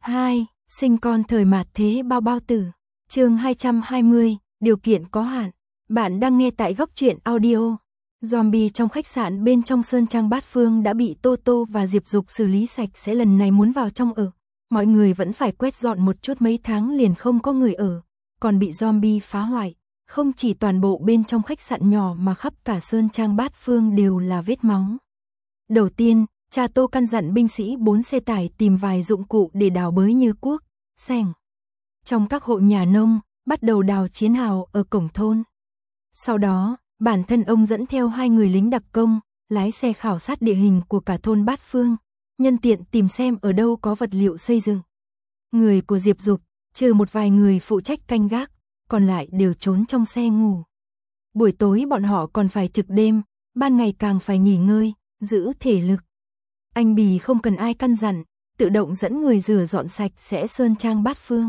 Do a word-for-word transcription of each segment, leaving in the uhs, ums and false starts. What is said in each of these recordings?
hai. Sinh con thời mạt thế bao bao tử. Chương hai trăm hai mươi, điều kiện có hạn. Bạn đang nghe tại Góc Truyện Audio. Zombie trong khách sạn bên trong Sơn Trang Bát Phương đã bị Tô Tô và Diệp Dục xử lý sạch sẽ, lần này muốn vào trong ở. Mọi người vẫn phải quét dọn một chút, mấy tháng liền không có người ở, còn bị zombie phá hoại. Không chỉ toàn bộ bên trong khách sạn nhỏ mà khắp cả Sơn Trang Bát Phương đều là vết máu. Đầu tiên, cha Tô căn dặn binh sĩ bốn xe tải tìm vài dụng cụ để đào bới như cuốc, xẻng. Trong các hộ nhà nông, bắt đầu đào chiến hào ở cổng thôn. Sau đó, bản thân ông dẫn theo hai người lính đặc công, lái xe khảo sát địa hình của cả thôn Bát Phương, nhân tiện tìm xem ở đâu có vật liệu xây dựng. Người của Diệp Dục, trừ một vài người phụ trách canh gác, còn lại đều trốn trong xe ngủ. Buổi tối bọn họ còn phải trực đêm, ban ngày càng phải nghỉ ngơi, giữ thể lực. Anh Bì không cần ai căn dặn, tự động dẫn người rửa dọn sạch sẽ Sơn Trang Bát Phương.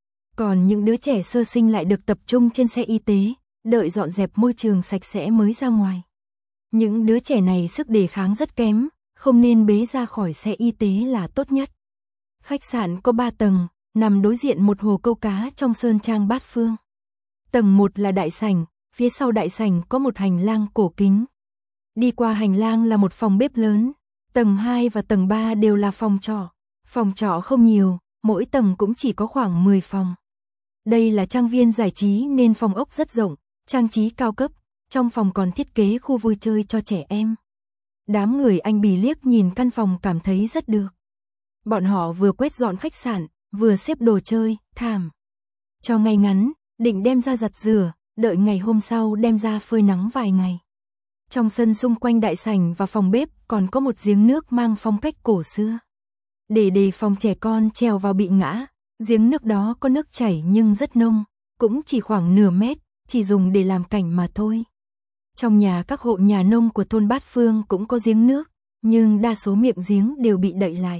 Còn những đứa trẻ sơ sinh lại được tập trung trên xe y tế, đợi dọn dẹp môi trường sạch sẽ mới ra ngoài. Những đứa trẻ này sức đề kháng rất kém, không nên bế ra khỏi xe y tế là tốt nhất. Khách sạn có ba tầng, nằm đối diện một hồ câu cá trong Sơn Trang Bát Phương. Tầng một là đại sảnh, phía sau đại sảnh có một hành lang cổ kính. Đi qua hành lang là một phòng bếp lớn. Tầng hai và tầng ba đều là phòng trọ. Phòng trọ không nhiều, mỗi tầng cũng chỉ có khoảng mười phòng. Đây là trang viên giải trí nên phòng ốc rất rộng, trang trí cao cấp, trong phòng còn thiết kế khu vui chơi cho trẻ em. Đám người anh Bì liếc nhìn căn phòng cảm thấy rất được. Bọn họ vừa quét dọn khách sạn, vừa xếp đồ chơi, thảm. Cho ngày ngắn, định đem ra giặt rửa, đợi ngày hôm sau đem ra phơi nắng vài ngày. Trong sân xung quanh đại sảnh và phòng bếp còn có một giếng nước mang phong cách cổ xưa. Để đề phòng trẻ con trèo vào bị ngã, giếng nước đó có nước chảy nhưng rất nông, cũng chỉ khoảng nửa mét, chỉ dùng để làm cảnh mà thôi. Trong nhà các hộ nhà nông của thôn Bát Phương cũng có giếng nước, nhưng đa số miệng giếng đều bị đậy lại.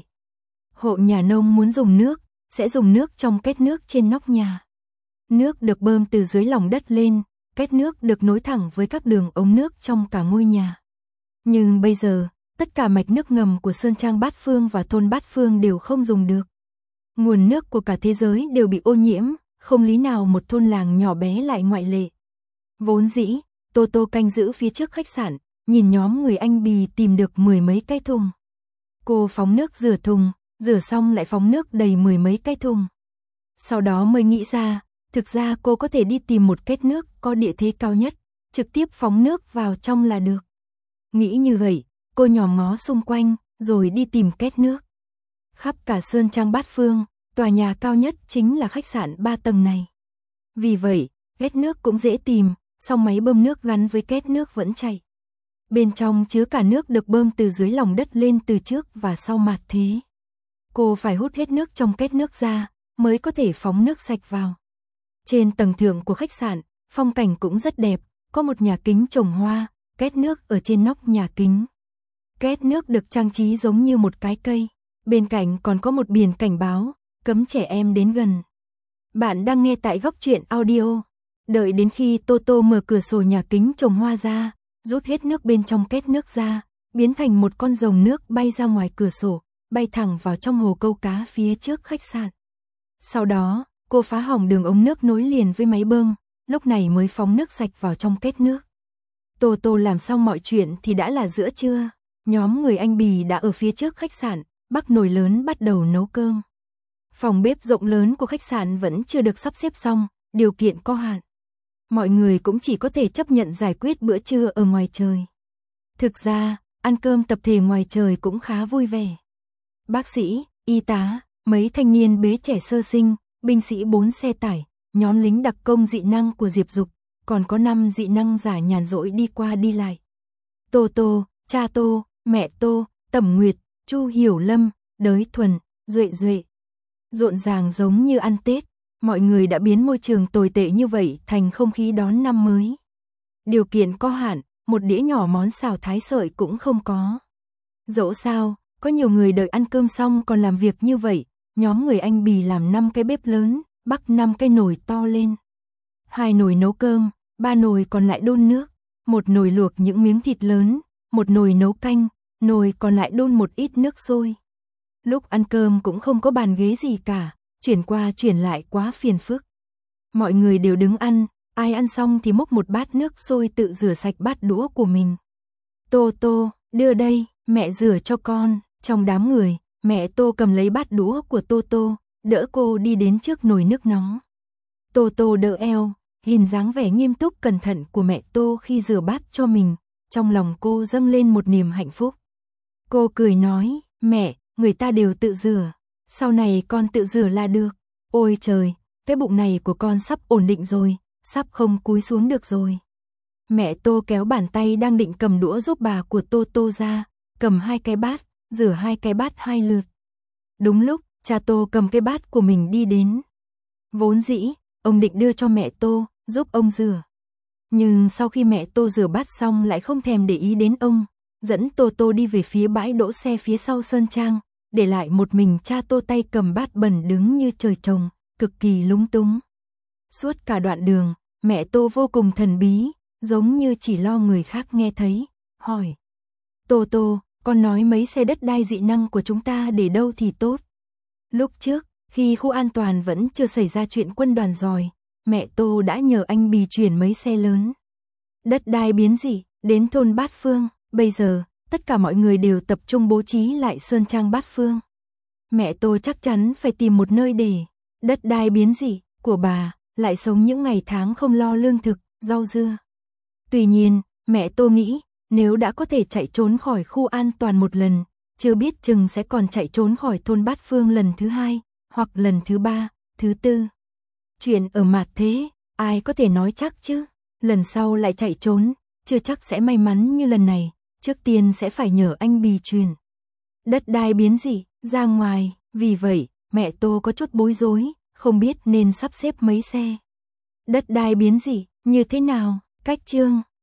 Hộ nhà nông muốn dùng nước, sẽ dùng nước trong két nước trên nóc nhà. Nước được bơm từ dưới lòng đất lên, két nước được nối thẳng với các đường ống nước trong cả ngôi nhà. Nhưng bây giờ, tất cả mạch nước ngầm của Sơn Trang Bát Phương và thôn Bát Phương đều không dùng được. Nguồn nước của cả thế giới đều bị ô nhiễm, không lý nào một thôn làng nhỏ bé lại ngoại lệ. Vốn dĩ, Tô Tô canh giữ phía trước khách sạn, nhìn nhóm người anh Bì tìm được mười mấy cái thùng. Cô phóng nước rửa thùng, rửa xong lại phóng nước đầy mười mấy cái thùng. Sau đó mới nghĩ ra, thực ra cô có thể đi tìm một két nước có địa thế cao nhất, trực tiếp phóng nước vào trong là được. Nghĩ như vậy, cô nhòm ngó xung quanh, rồi đi tìm két nước. Khắp cả Sơn Trang Bát Phương, tòa nhà cao nhất chính là khách sạn ba tầng này. Vì vậy, két nước cũng dễ tìm, song máy bơm nước gắn với két nước vẫn chạy. Bên trong chứa cả nước được bơm từ dưới lòng đất lên từ trước và sau mạt thế. Cô phải hút hết nước trong két nước ra, mới có thể phóng nước sạch vào. Trên tầng thượng của khách sạn, phong cảnh cũng rất đẹp, có một nhà kính trồng hoa, két nước ở trên nóc nhà kính. Két nước được trang trí giống như một cái cây, bên cạnh còn có một biển cảnh báo, cấm trẻ em đến gần. Bạn đang nghe tại Góc Truyện Audio. Đợi đến khi Tô Tô mở cửa sổ nhà kính trồng hoa ra, rút hết nước bên trong két nước ra, biến thành một con rồng nước bay ra ngoài cửa sổ, bay thẳng vào trong hồ câu cá phía trước khách sạn. Sau đó, cô phá hỏng đường ống nước nối liền với máy bơm, lúc này mới phóng nước sạch vào trong két nước. Tô Tô làm xong mọi chuyện thì đã là giữa trưa, nhóm người anh Bì đã ở phía trước khách sạn, bắc nồi lớn bắt đầu nấu cơm. Phòng bếp rộng lớn của khách sạn vẫn chưa được sắp xếp xong, điều kiện có hạn. Mọi người cũng chỉ có thể chấp nhận giải quyết bữa trưa ở ngoài trời. Thực ra, ăn cơm tập thể ngoài trời cũng khá vui vẻ. Bác sĩ, y tá, mấy thanh niên bế trẻ sơ sinh, binh sĩ bốn xe tải, nhóm lính đặc công dị năng của Diệp Dục, còn có năm dị năng giả nhàn rỗi đi qua đi lại. Tô Tô, cha Tô, mẹ Tô, Tẩm Nguyệt, Chu Hiểu Lâm, Đới Thuần, Duệ Duệ. Rộn ràng giống như ăn Tết, mọi người đã biến môi trường tồi tệ như vậy thành không khí đón năm mới. Điều kiện có hạn, một đĩa nhỏ món xào thái sợi cũng không có. Dẫu sao, có nhiều người đợi ăn cơm xong còn làm việc như vậy, nhóm người anh Bì làm năm cái bếp lớn, bắc năm cái nồi to lên. Hai nồi nấu cơm, ba nồi còn lại đun nước, một nồi luộc những miếng thịt lớn, một nồi nấu canh, nồi còn lại đun một ít nước sôi. Lúc ăn cơm cũng không có bàn ghế gì cả, chuyển qua chuyển lại quá phiền phức. Mọi người đều đứng ăn, ai ăn xong thì múc một bát nước sôi tự rửa sạch bát đũa của mình. Tô Tô, đưa đây, mẹ rửa cho con. Trong đám người, mẹ Tô cầm lấy bát đũa của Tô Tô, đỡ cô đi đến trước nồi nước nóng. Tô Tô đỡ eo, nhìn dáng vẻ nghiêm túc cẩn thận của mẹ Tô khi rửa bát cho mình, trong lòng cô dâng lên một niềm hạnh phúc. Cô cười nói, mẹ, người ta đều tự rửa, sau này con tự rửa là được. Ôi trời, cái bụng này của con sắp ổn định rồi, sắp không cúi xuống được rồi. Mẹ Tô kéo bàn tay đang định cầm đũa giúp bà của Tô Tô ra, cầm hai cái bát, rửa hai cái bát hai lượt. Đúng lúc, cha Tô cầm cái bát của mình đi đến. Vốn dĩ, ông định đưa cho mẹ Tô, giúp ông rửa. Nhưng sau khi mẹ Tô rửa bát xong lại không thèm để ý đến ông, dẫn Tô Tô đi về phía bãi đỗ xe phía sau Sơn Trang, để lại một mình cha Tô tay cầm bát bẩn đứng như trời trồng, cực kỳ lúng túng. Suốt cả đoạn đường, mẹ Tô vô cùng thần bí, giống như chỉ lo người khác nghe thấy, hỏi. Tô Tô, con nói mấy xe đất đai dị năng của chúng ta để đâu thì tốt. Lúc trước, khi khu an toàn vẫn chưa xảy ra chuyện quân đoàn giỏi, mẹ Tô đã nhờ anh Bì chuyển mấy xe lớn. Đất đai biến dị, đến thôn Bát Phương, bây giờ, tất cả mọi người đều tập trung bố trí lại Sơn Trang Bát Phương. Mẹ Tô chắc chắn phải tìm một nơi để đất đai biến dị của bà, lại sống những ngày tháng không lo lương thực, rau dưa. Tuy nhiên, mẹ Tô nghĩ, nếu đã có thể chạy trốn khỏi khu an toàn một lần, chưa biết chừng sẽ còn chạy trốn khỏi thôn Bát Phương lần thứ hai, hoặc lần thứ ba, thứ tư. Chuyện ở mặt thế, ai có thể nói chắc chứ, lần sau lại chạy trốn, chưa chắc sẽ may mắn như lần này, trước tiên sẽ phải nhờ anh Bì truyền. Đất đai biến dị, ra ngoài, vì vậy, mẹ Tô có chút bối rối, không biết nên sắp xếp mấy xe. Đất đai biến dị, như thế nào, cách chương,